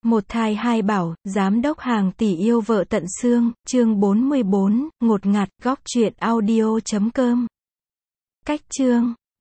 Một thai hai bảo, giám đốc hàng tỷ yêu vợ tận xương, chương 44, ngột ngạt, góc truyện audio.com. Cách chương